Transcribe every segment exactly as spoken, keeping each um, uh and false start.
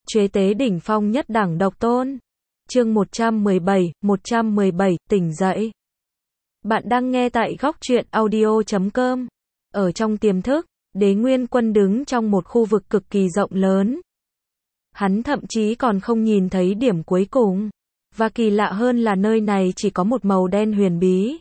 Chế tế đỉnh phong nhất đẳng độc tôn. Chương một trăm mười bảy, một trăm mười bảy, tỉnh dậy. Bạn đang nghe tại góc truyện audio chấm com. Ở trong tiềm thức, Đế Nguyên Quân đứng trong một khu vực cực kỳ rộng lớn. Hắn thậm chí còn không nhìn thấy điểm cuối cùng. Và kỳ lạ hơn là nơi này chỉ có một màu đen huyền bí.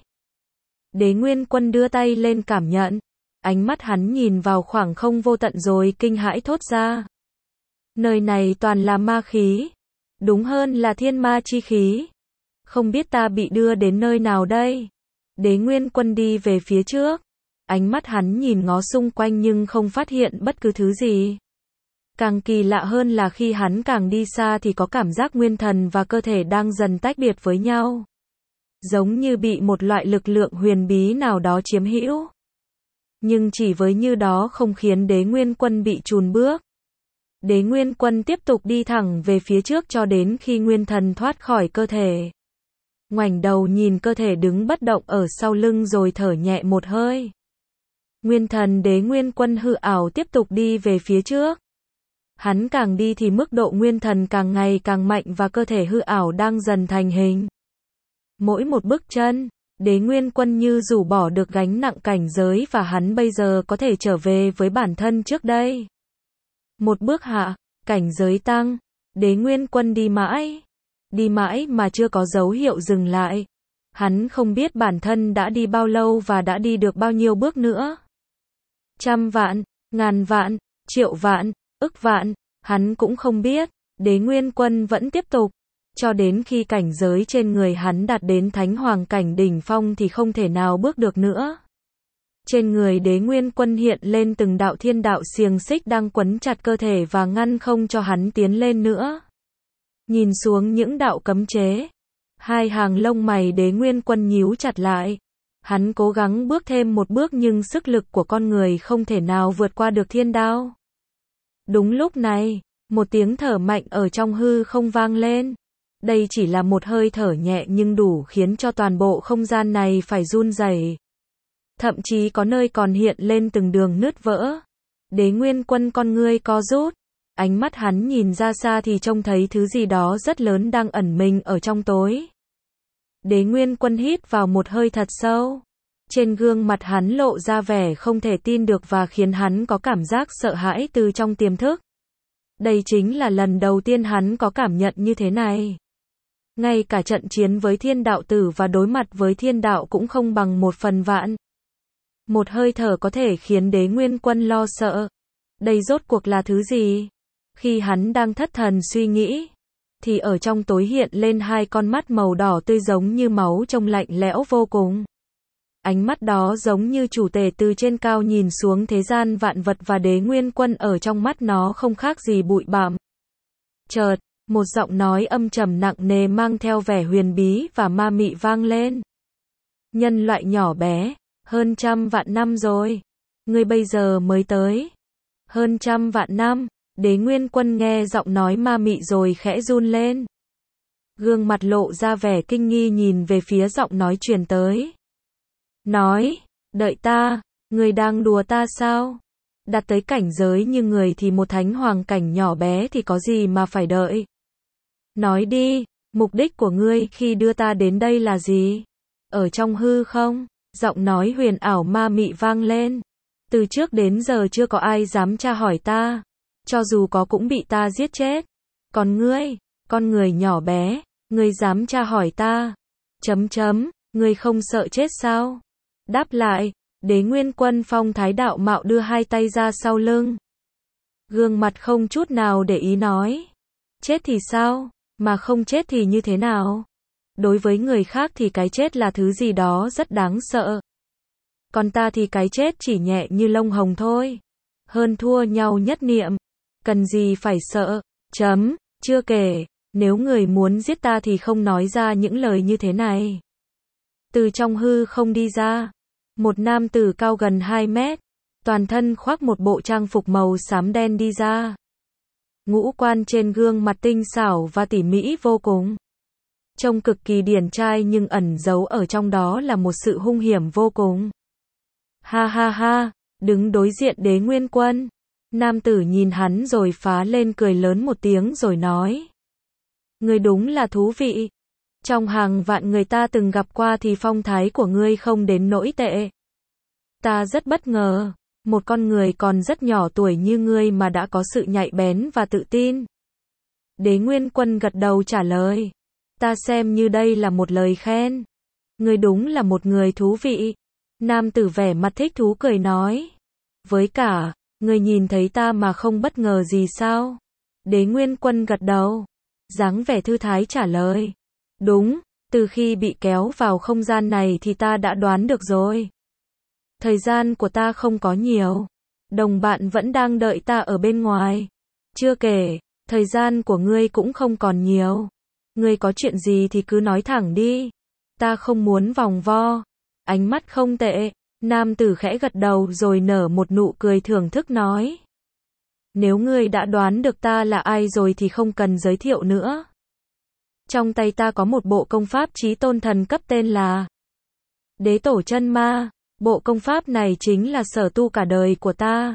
Đế Nguyên Quân đưa tay lên cảm nhận. Ánh mắt hắn nhìn vào khoảng không vô tận rồi kinh hãi thốt ra. Nơi này toàn là ma khí. Đúng hơn là thiên ma chi khí. Không biết ta bị đưa đến nơi nào đây? Đế Nguyên Quân đi về phía trước. Ánh mắt hắn nhìn ngó xung quanh nhưng không phát hiện bất cứ thứ gì. Càng kỳ lạ hơn là khi hắn càng đi xa thì có cảm giác nguyên thần và cơ thể đang dần tách biệt với nhau. Giống như bị một loại lực lượng huyền bí nào đó chiếm hữu. Nhưng chỉ với như đó không khiến Đế Nguyên Quân bị chùn bước. Đế Nguyên Quân tiếp tục đi thẳng về phía trước cho đến khi nguyên thần thoát khỏi cơ thể. Ngoảnh đầu nhìn cơ thể đứng bất động ở sau lưng rồi thở nhẹ một hơi. Nguyên thần Đế Nguyên Quân hư ảo tiếp tục đi về phía trước. Hắn càng đi thì mức độ nguyên thần càng ngày càng mạnh và cơ thể hư ảo đang dần thành hình. Mỗi một bước chân, Đế Nguyên Quân như rũ bỏ được gánh nặng cảnh giới và hắn bây giờ có thể trở về với bản thân trước đây. Một bước hạ, cảnh giới tăng, Đế Nguyên Quân đi mãi, đi mãi mà chưa có dấu hiệu dừng lại. Hắn không biết bản thân đã đi bao lâu và đã đi được bao nhiêu bước nữa. Trăm vạn, ngàn vạn, triệu vạn, ức vạn, hắn cũng không biết. Đế Nguyên Quân vẫn tiếp tục, cho đến khi cảnh giới trên người hắn đạt đến thánh hoàng cảnh đỉnh phong thì không thể nào bước được nữa. Trên người Đế Nguyên Quân hiện lên từng đạo thiên đạo xiềng xích đang quấn chặt cơ thể và ngăn không cho hắn tiến lên nữa. Nhìn xuống những đạo cấm chế, hai hàng lông mày Đế Nguyên Quân nhíu chặt lại. Hắn cố gắng bước thêm một bước nhưng sức lực của con người không thể nào vượt qua được thiên đạo. Đúng lúc này, một tiếng thở mạnh ở trong hư không vang lên. Đây chỉ là một hơi thở nhẹ nhưng đủ khiến cho toàn bộ không gian này phải run rẩy. Thậm chí có nơi còn hiện lên từng đường nứt vỡ. Đế Nguyên Quân con ngươi co rút. Ánh mắt hắn nhìn ra xa thì trông thấy thứ gì đó rất lớn đang ẩn mình ở trong tối. Đế Nguyên Quân hít vào một hơi thật sâu. Trên gương mặt hắn lộ ra vẻ không thể tin được và khiến hắn có cảm giác sợ hãi từ trong tiềm thức. Đây chính là lần đầu tiên hắn có cảm nhận như thế này. Ngay cả trận chiến với thiên đạo tử và đối mặt với thiên đạo cũng không bằng một phần vạn. Một hơi thở có thể khiến Đế Nguyên Quân lo sợ. Đây rốt cuộc là thứ gì? Khi hắn đang thất thần suy nghĩ, thì ở trong tối hiện lên hai con mắt màu đỏ tươi giống như máu trông lạnh lẽo vô cùng. Ánh mắt đó giống như chủ tể từ trên cao nhìn xuống thế gian vạn vật và Đế Nguyên Quân ở trong mắt nó không khác gì bụi bặm. Chợt, một giọng nói âm trầm nặng nề mang theo vẻ huyền bí và ma mị vang lên. Nhân loại nhỏ bé, hơn trăm vạn năm rồi. Ngươi bây giờ mới tới. Hơn trăm vạn năm, Đế Nguyên Quân nghe giọng nói ma mị rồi khẽ run lên. Gương mặt lộ ra vẻ kinh nghi nhìn về phía giọng nói truyền tới. Nói, đợi ta, ngươi đang đùa ta sao? Đạt tới cảnh giới như người thì một thánh hoàng cảnh nhỏ bé thì có gì mà phải đợi? Nói đi, mục đích của ngươi khi đưa ta đến đây là gì? Ở trong hư không? Giọng nói huyền ảo ma mị vang lên. Từ trước đến giờ chưa có ai dám tra hỏi ta. Cho dù có cũng bị ta giết chết. Còn ngươi, con người nhỏ bé, ngươi dám tra hỏi ta? Chấm chấm, ngươi không sợ chết sao? Đáp lại, Đế Nguyên Quân phong thái đạo mạo đưa hai tay ra sau lưng. Gương mặt không chút nào để ý nói. Chết thì sao? Mà không chết thì như thế nào? Đối với người khác thì cái chết là thứ gì đó rất đáng sợ. Còn ta thì cái chết chỉ nhẹ như lông hồng thôi. Hơn thua nhau nhất niệm. Cần gì phải sợ? Chấm, chưa kể, nếu người muốn giết ta thì không nói ra những lời như thế này. Từ trong hư không đi ra. Một nam tử cao gần hai mét. Toàn thân khoác một bộ trang phục màu xám đen đi ra. Ngũ quan trên gương mặt tinh xảo và tỉ mỉ vô cùng. Trông cực kỳ điển trai nhưng ẩn giấu ở trong đó là một sự hung hiểm vô cùng. Ha ha ha, đứng đối diện Đế Nguyên Quân. Nam tử nhìn hắn rồi phá lên cười lớn một tiếng rồi nói. Ngươi đúng là thú vị. Trong hàng vạn người ta từng gặp qua thì phong thái của ngươi không đến nỗi tệ. Ta rất bất ngờ, một con người còn rất nhỏ tuổi như ngươi mà đã có sự nhạy bén và tự tin. Đế Nguyên Quân gật đầu trả lời. Ta xem như đây là một lời khen. Ngươi đúng là một người thú vị. Nam tử vẻ mặt thích thú cười nói. Với cả, ngươi nhìn thấy ta mà không bất ngờ gì sao? Đế Nguyên Quân gật đầu. Dáng vẻ thư thái trả lời. Đúng, từ khi bị kéo vào không gian này thì ta đã đoán được rồi. Thời gian của ta không có nhiều. Đồng bạn vẫn đang đợi ta ở bên ngoài. Chưa kể, thời gian của ngươi cũng không còn nhiều. Ngươi có chuyện gì thì cứ nói thẳng đi. Ta không muốn vòng vo. Ánh mắt không tệ. Nam tử khẽ gật đầu rồi nở một nụ cười thưởng thức nói. Nếu ngươi đã đoán được ta là ai rồi thì không cần giới thiệu nữa. Trong tay ta có một bộ công pháp chí tôn thần cấp tên là Đế Tổ Chân Ma. Bộ công pháp này chính là sở tu cả đời của ta.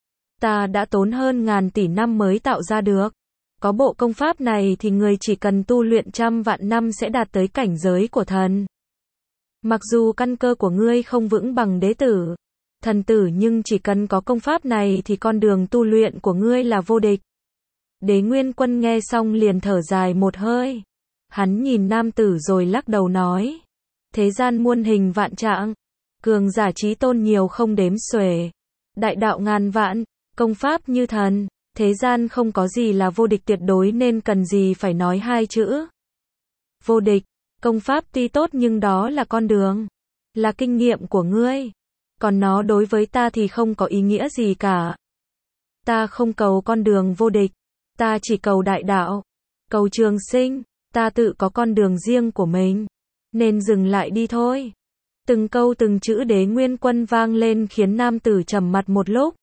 Ta đã tốn hơn ngàn tỷ năm mới tạo ra được. Có bộ công pháp này thì người chỉ cần tu luyện trăm vạn năm sẽ đạt tới cảnh giới của thần. Mặc dù căn cơ của ngươi không vững bằng đế tử, thần tử nhưng chỉ cần có công pháp này thì con đường tu luyện của ngươi là vô địch. Đế Nguyên Quân nghe xong liền thở dài một hơi. Hắn nhìn nam tử rồi lắc đầu nói. Thế gian muôn hình vạn trạng. Cường giả chí tôn nhiều không đếm xuể. Đại đạo ngàn vạn. Công pháp như thần. Thế gian không có gì là vô địch tuyệt đối nên cần gì phải nói hai chữ. Vô địch. Công pháp tuy tốt nhưng đó là con đường. Là kinh nghiệm của ngươi. Còn nó đối với ta thì không có ý nghĩa gì cả. Ta không cầu con đường vô địch. Ta chỉ cầu đại đạo. Cầu trường sinh. Ta tự có con đường riêng của mình. Nên dừng lại đi thôi. Từng câu từng chữ Đế Nguyên Quân vang lên khiến nam tử trầm mặt một lúc.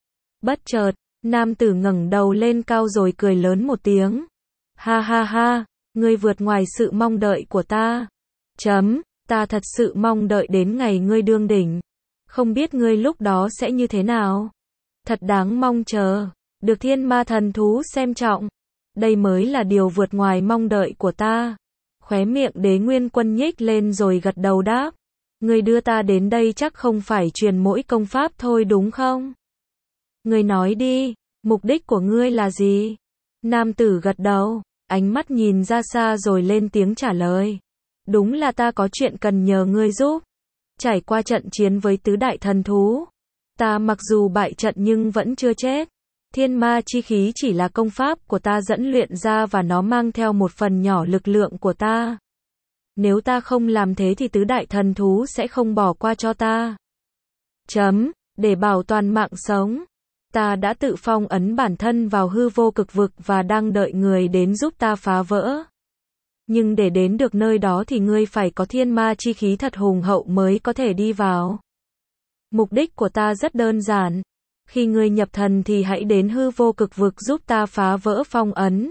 Bất chợt, nam tử ngẩng đầu lên cao rồi cười lớn một tiếng. Ha ha ha, ngươi vượt ngoài sự mong đợi của ta. Chấm, ta thật sự mong đợi đến ngày ngươi đương đỉnh. Không biết ngươi lúc đó sẽ như thế nào. Thật đáng mong chờ, được thiên ma thần thú xem trọng. Đây mới là điều vượt ngoài mong đợi của ta. Khóe miệng Đế Nguyên Quân nhếch lên rồi gật đầu đáp. Ngươi đưa ta đến đây chắc không phải truyền mỗi công pháp thôi đúng không? Ngươi nói đi, mục đích của ngươi là gì? Nam tử gật đầu, ánh mắt nhìn ra xa rồi lên tiếng trả lời. Đúng là ta có chuyện cần nhờ ngươi giúp. Trải qua trận chiến với tứ đại thần thú, ta mặc dù bại trận nhưng vẫn chưa chết. Thiên ma chi khí chỉ là công pháp của ta dẫn luyện ra và nó mang theo một phần nhỏ lực lượng của ta. Nếu ta không làm thế thì tứ đại thần thú sẽ không bỏ qua cho ta. Chấm, để bảo toàn mạng sống. Ta đã tự phong ấn bản thân vào hư vô cực vực và đang đợi người đến giúp ta phá vỡ. Nhưng để đến được nơi đó thì ngươi phải có thiên ma chi khí thật hùng hậu mới có thể đi vào. Mục đích của ta rất đơn giản. Khi ngươi nhập thần thì hãy đến hư vô cực vực giúp ta phá vỡ phong ấn.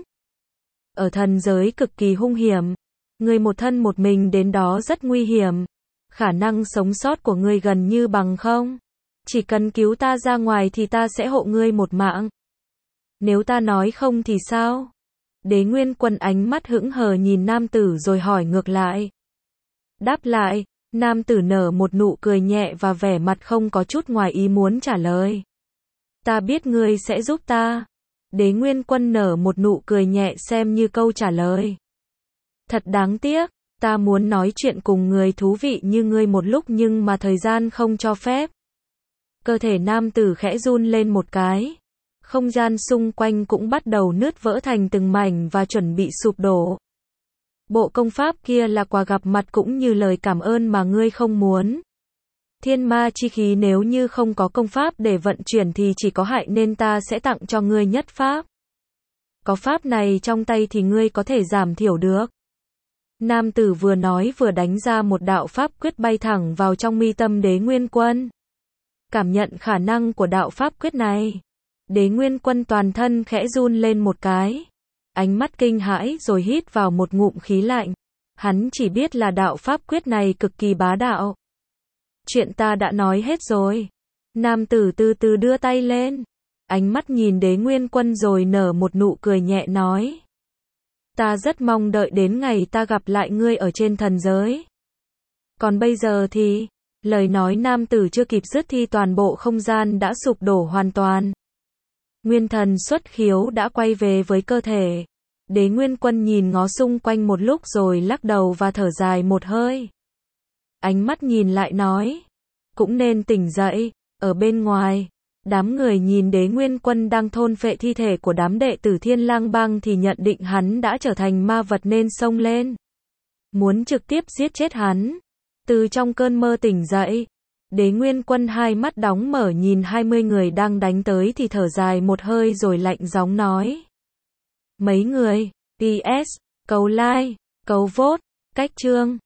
Ở thần giới cực kỳ hung hiểm. Ngươi một thân một mình đến đó rất nguy hiểm. Khả năng sống sót của ngươi gần như bằng không. Chỉ cần cứu ta ra ngoài thì ta sẽ hộ ngươi một mạng. Nếu ta nói không thì sao? Đế Nguyên Quân ánh mắt hững hờ nhìn nam tử rồi hỏi ngược lại. Đáp lại, nam tử nở một nụ cười nhẹ và vẻ mặt không có chút ngoài ý muốn trả lời. Ta biết ngươi sẽ giúp ta. Đế Nguyên Quân nở một nụ cười nhẹ xem như câu trả lời. Thật đáng tiếc, ta muốn nói chuyện cùng người thú vị như ngươi một lúc nhưng mà thời gian không cho phép. Cơ thể nam tử khẽ run lên một cái. Không gian xung quanh cũng bắt đầu nứt vỡ thành từng mảnh và chuẩn bị sụp đổ. Bộ công pháp kia là quà gặp mặt cũng như lời cảm ơn mà ngươi không muốn. Thiên ma chi khí nếu như không có công pháp để vận chuyển thì chỉ có hại nên ta sẽ tặng cho ngươi nhất pháp. Có pháp này trong tay thì ngươi có thể giảm thiểu được. Nam tử vừa nói vừa đánh ra một đạo pháp quyết bay thẳng vào trong mi tâm Đế Nguyên Quân. Cảm nhận khả năng của đạo pháp quyết này. Đế Nguyên Quân toàn thân khẽ run lên một cái. Ánh mắt kinh hãi rồi hít vào một ngụm khí lạnh. Hắn chỉ biết là đạo pháp quyết này cực kỳ bá đạo. Chuyện ta đã nói hết rồi. Nam tử từ từ đưa tay lên. ánh mắt nhìn Đế Nguyên Quân rồi nở một nụ cười nhẹ nói. Ta rất mong đợi đến ngày ta gặp lại ngươi ở trên thần giới. Còn bây giờ thì, lời nói nam tử chưa kịp dứt thì toàn bộ không gian đã sụp đổ hoàn toàn. Nguyên thần xuất khiếu đã quay về với cơ thể. Đế Nguyên Quân nhìn ngó xung quanh một lúc rồi lắc đầu và thở dài một hơi. Ánh mắt nhìn lại nói, cũng nên tỉnh dậy. Ở bên ngoài, đám người nhìn Đế Nguyên Quân đang thôn phệ thi thể của đám đệ tử Thiên Lang Bang thì nhận định hắn đã trở thành ma vật nên xông lên, muốn trực tiếp giết chết hắn. Từ trong cơn mơ tỉnh dậy, Đế Nguyên Quân hai mắt đóng mở nhìn hai mươi người đang đánh tới thì thở dài một hơi rồi lạnh giọng nói. Mấy người, pê ét, cầu like, cầu vote, cách chương.